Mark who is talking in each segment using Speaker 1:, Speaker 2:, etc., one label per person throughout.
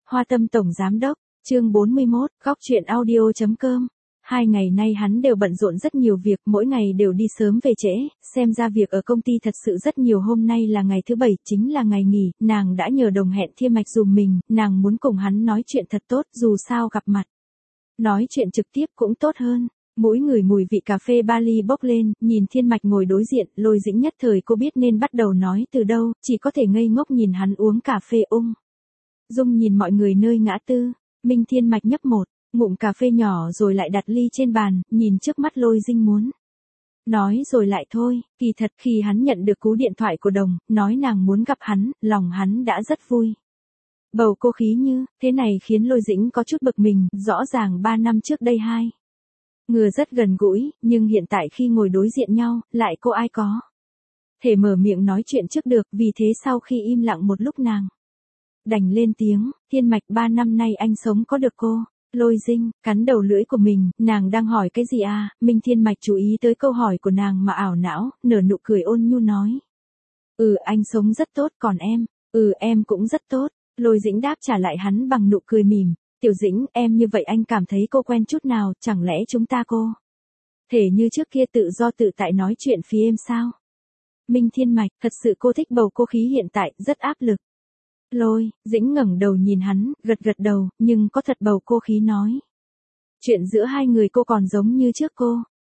Speaker 1: Hoa Tâm Tổng Giám Đốc, chương 41, góc chuyện audio.com. 2 ngày nay hắn đều bận rộn rất nhiều việc, mỗi ngày đều đi sớm về trễ, xem ra việc ở công ty thật sự rất nhiều. Hôm nay là ngày thứ 7, chính là ngày nghỉ, nàng đã nhờ Đồng hẹn Thiên Mạch dùm mình, nàng muốn cùng hắn nói chuyện thật tốt, dù sao gặp mặt. Nói chuyện trực tiếp cũng tốt hơn. Mũi ngửi mùi vị cà phê Bali bốc lên, nhìn Thiên Mạch ngồi đối diện, Lôi Dĩnh nhất thời cô biết nên bắt đầu nói từ đâu, chỉ có thể ngây ngốc nhìn hắn uống cà phê Dung nhìn mọi người nơi ngã tư, Minh Thiên Mạch nhấp một ngụm cà phê nhỏ rồi lại đặt ly trên bàn, nhìn trước mắt Lôi Dĩnh muốn nói rồi lại thôi. Kỳ thật khi hắn nhận được cú điện thoại của Đồng, nói nàng muốn gặp hắn, lòng hắn đã rất vui. Bầu cô khí như thế này khiến Lôi Dĩnh có chút bực mình, rõ ràng 3 năm trước đây hai người rất gần gũi, nhưng hiện tại khi ngồi đối diện nhau, lại cô ai có thể mở miệng nói chuyện trước được, vì thế sau khi im lặng một lúc nàng đành lên tiếng, Thiên Mạch 3 năm nay anh sống có được cô. Lôi Dĩnh cắn đầu lưỡi của mình, nàng đang hỏi cái gì à? Minh Thiên Mạch chú ý tới câu hỏi của nàng mà ảo não, nở nụ cười ôn nhu nói. Anh sống rất tốt, còn em? Em cũng rất tốt. Lôi Dĩnh đáp trả lại hắn bằng nụ cười mỉm. Tiểu Dĩnh, em như vậy anh cảm thấy cô quen chút nào, chẳng lẽ chúng ta cô thể như trước kia tự do tự tại nói chuyện phía em sao? Minh Thiên Mạch, thật sự cô thích bầu cô khí hiện tại, rất áp lực. Lôi Dĩnh ngẩng đầu nhìn hắn, gật gật đầu, nhưng có thật bầu cô khí nói. Chuyện giữa hai người cô còn giống như trước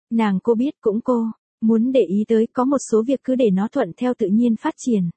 Speaker 1: cô biết cũng cô muốn để ý tới, có một số việc cứ để nó thuận theo tự nhiên phát triển.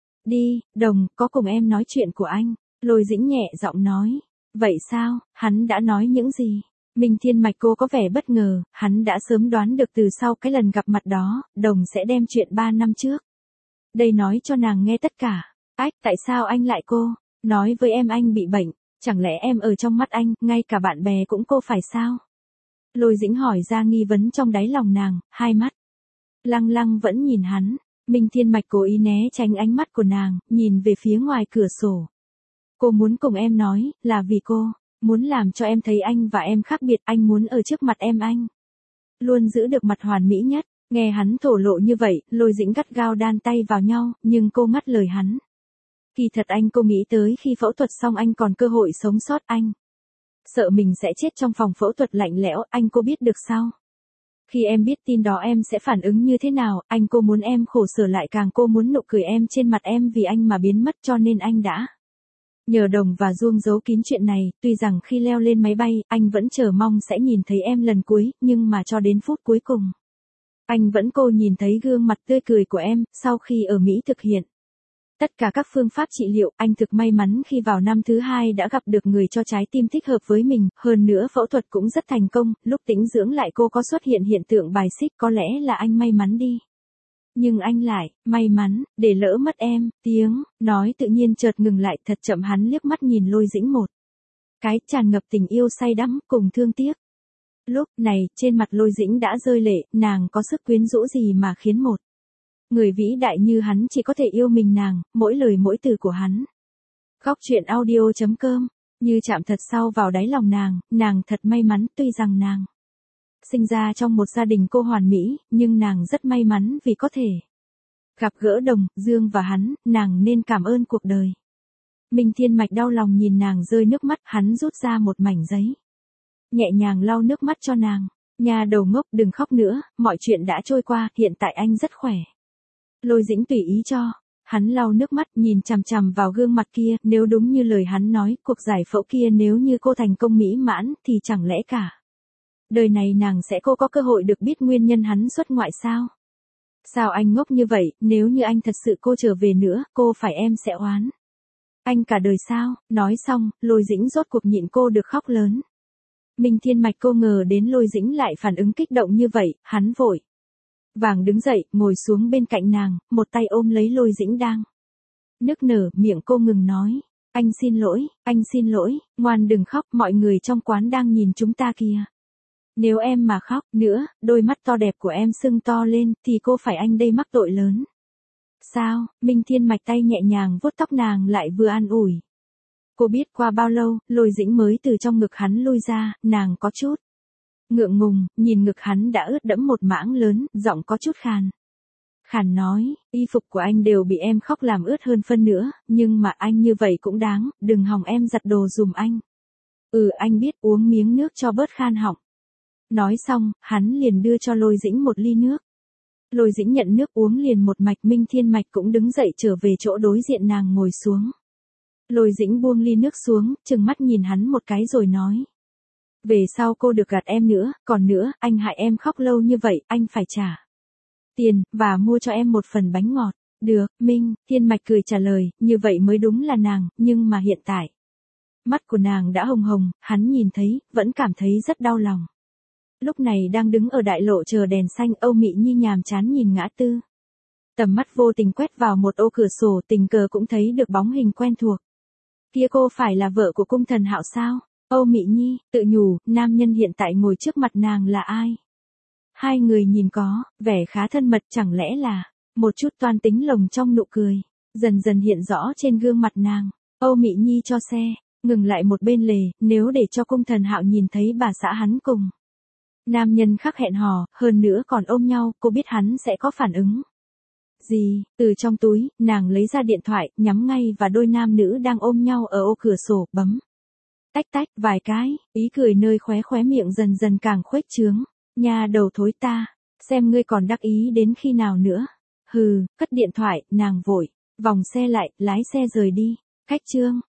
Speaker 1: Đi, Đồng, có cùng em nói chuyện của anh. Lôi Dĩnh nhẹ giọng nói. Vậy sao, hắn đã nói những gì? Minh Thiên Mạch cô có vẻ bất ngờ, hắn đã sớm đoán được từ sau cái lần gặp mặt đó, Đồng sẽ đem chuyện 3 năm trước đây nói cho nàng nghe tất cả. Tại sao anh lại nói với em anh bị bệnh, chẳng lẽ em ở trong mắt anh, ngay cả bạn bè cũng cô phải sao? Lôi Dĩnh hỏi ra nghi vấn trong đáy lòng nàng, hai mắt lăng lăng vẫn nhìn hắn. Minh Thiên Mạch cố ý né tránh ánh mắt của nàng, nhìn về phía ngoài cửa sổ. Cô muốn cùng em nói, là vì cô muốn làm cho em thấy anh và em khác biệt, anh muốn ở trước mặt em anh luôn giữ được mặt hoàn mỹ nhất. Nghe hắn thổ lộ như vậy, Lôi Dĩnh gắt gao đan tay vào nhau, nhưng cô ngắt lời hắn. Kỳ thật cô nghĩ tới khi phẫu thuật xong anh còn cơ hội sống sót, anh sợ mình sẽ chết trong phòng phẫu thuật lạnh lẽo, cô biết được sao? Khi em biết tin đó em sẽ phản ứng như thế nào, cô muốn em khổ sở lại càng cô muốn nụ cười em trên mặt em vì anh mà biến mất, cho nên anh đã nhờ Đồng và Dung giấu kín chuyện này. Tuy rằng khi leo lên máy bay, anh vẫn chờ mong sẽ nhìn thấy em lần cuối, nhưng mà cho đến phút cuối cùng, anh vẫn nhìn thấy gương mặt tươi cười của em. Sau khi ở Mỹ thực hiện tất cả các phương pháp trị liệu, anh thực may mắn khi vào năm thứ 2 đã gặp được người cho trái tim thích hợp với mình, hơn nữa phẫu thuật cũng rất thành công. Lúc tĩnh dưỡng lại cô có xuất hiện hiện tượng bài xích, có lẽ là anh may mắn đi. Nhưng anh lại may mắn để lỡ mất em. Tiếng nói tự nhiên chợt ngừng lại, thật chậm hắn liếc mắt nhìn Lôi Dĩnh một cái, tràn ngập tình yêu say đắm cùng thương tiếc. Lúc này, trên mặt Lôi Dĩnh đã rơi lệ, nàng có sức quyến rũ gì mà khiến một người vĩ đại như hắn chỉ có thể yêu mình nàng, mỗi lời mỗi từ của hắn. Góc chuyện audio.com, như chạm thật sâu vào đáy lòng nàng thật may mắn, tuy rằng nàng sinh ra trong một gia đình cô hoàn mỹ, nhưng nàng rất may mắn vì có thể gặp gỡ Đồng, Dương và hắn, nàng nên cảm ơn cuộc đời. Minh Thiên Mạch đau lòng nhìn nàng rơi nước mắt, hắn rút ra một mảnh giấy, nhẹ nhàng lau nước mắt cho nàng. Nhà đầu ngốc, đừng khóc nữa, mọi chuyện đã trôi qua, hiện tại anh rất khỏe. Lôi Dĩnh tùy ý cho hắn lau nước mắt, nhìn chằm chằm vào gương mặt kia, nếu đúng như lời hắn nói, cuộc giải phẫu kia nếu như cô thành công mỹ mãn, thì chẳng lẽ cả đời này nàng sẽ có cơ hội được biết nguyên nhân hắn xuất ngoại sao? Sao anh ngốc như vậy, nếu như anh thật sự cô trở về nữa, cô phải em sẽ oán anh cả đời sao? Nói xong, Lôi Dĩnh rốt cuộc nhịn cô được khóc lớn. Minh Thiên Mạch cô ngờ đến Lôi Dĩnh lại phản ứng kích động như vậy, hắn vội vàng đứng dậy, ngồi xuống bên cạnh nàng, một tay ôm lấy Lôi Dĩnh đang nức nở, miệng cô ngừng nói. Anh xin lỗi, ngoan đừng khóc, mọi người trong quán đang nhìn chúng ta kìa. Nếu em mà khóc nữa, đôi mắt to đẹp của em sưng to lên, thì cô phải anh đây mắc tội lớn. Sao? Minh Thiên Mạch tay nhẹ nhàng vuốt tóc nàng lại vừa an ủi. Cô biết qua bao lâu, Lôi Dĩnh mới từ trong ngực hắn lui ra, nàng có chút ngượng ngùng, nhìn ngực hắn đã ướt đẫm một mảng lớn, giọng có chút khàn khàn nói, y phục của anh đều bị em khóc làm ướt hơn phân nữa, nhưng mà anh như vậy cũng đáng, đừng hòng em giặt đồ giùm anh. Anh biết, uống miếng nước cho bớt khan họng. Nói xong, hắn liền đưa cho Lôi Dĩnh một ly nước. Lôi Dĩnh nhận nước uống liền một mạch. Minh Thiên Mạch cũng đứng dậy trở về chỗ đối diện nàng ngồi xuống. Lôi Dĩnh buông ly nước xuống, trừng mắt nhìn hắn một cái rồi nói. Về sau cô được gạt em nữa, còn nữa, anh hại em khóc lâu như vậy, anh phải trả tiền, và mua cho em một phần bánh ngọt. Được, Minh Thiên Mạch cười trả lời, như vậy mới đúng là nàng, nhưng mà hiện tại. Mắt của nàng đã hồng hồng, hắn nhìn thấy, vẫn cảm thấy rất đau lòng. Lúc này đang đứng ở đại lộ chờ đèn xanh, Âu Mị Nhi nhàm chán nhìn ngã tư. Tầm mắt vô tình quét vào một ô cửa sổ, tình cờ cũng thấy được bóng hình quen thuộc. Kia cô phải là vợ của cung thần Hạo sao? Âu Mị Nhi tự nhủ, nam nhân hiện tại ngồi trước mặt nàng là ai? Hai người nhìn có vẻ khá thân mật, chẳng lẽ là một chút toan tính lồng trong nụ cười, dần dần hiện rõ trên gương mặt nàng. Âu Mị Nhi cho xe ngừng lại một bên lề, nếu để cho cung thần Hạo nhìn thấy bà xã hắn cùng nam nhân khác hẹn hò, hơn nữa còn ôm nhau, cô biết hắn sẽ có phản ứng gì. Từ trong túi, nàng lấy ra điện thoại, nhắm ngay và đôi nam nữ đang ôm nhau ở ô cửa sổ, bấm tách tách vài cái, ý cười nơi khóe miệng dần dần càng khuếch trướng. Nhà đầu thối ta, xem ngươi còn đắc ý đến khi nào nữa. Hừ, cất điện thoại, nàng vội vòng xe lại, lái xe rời đi. Khách chương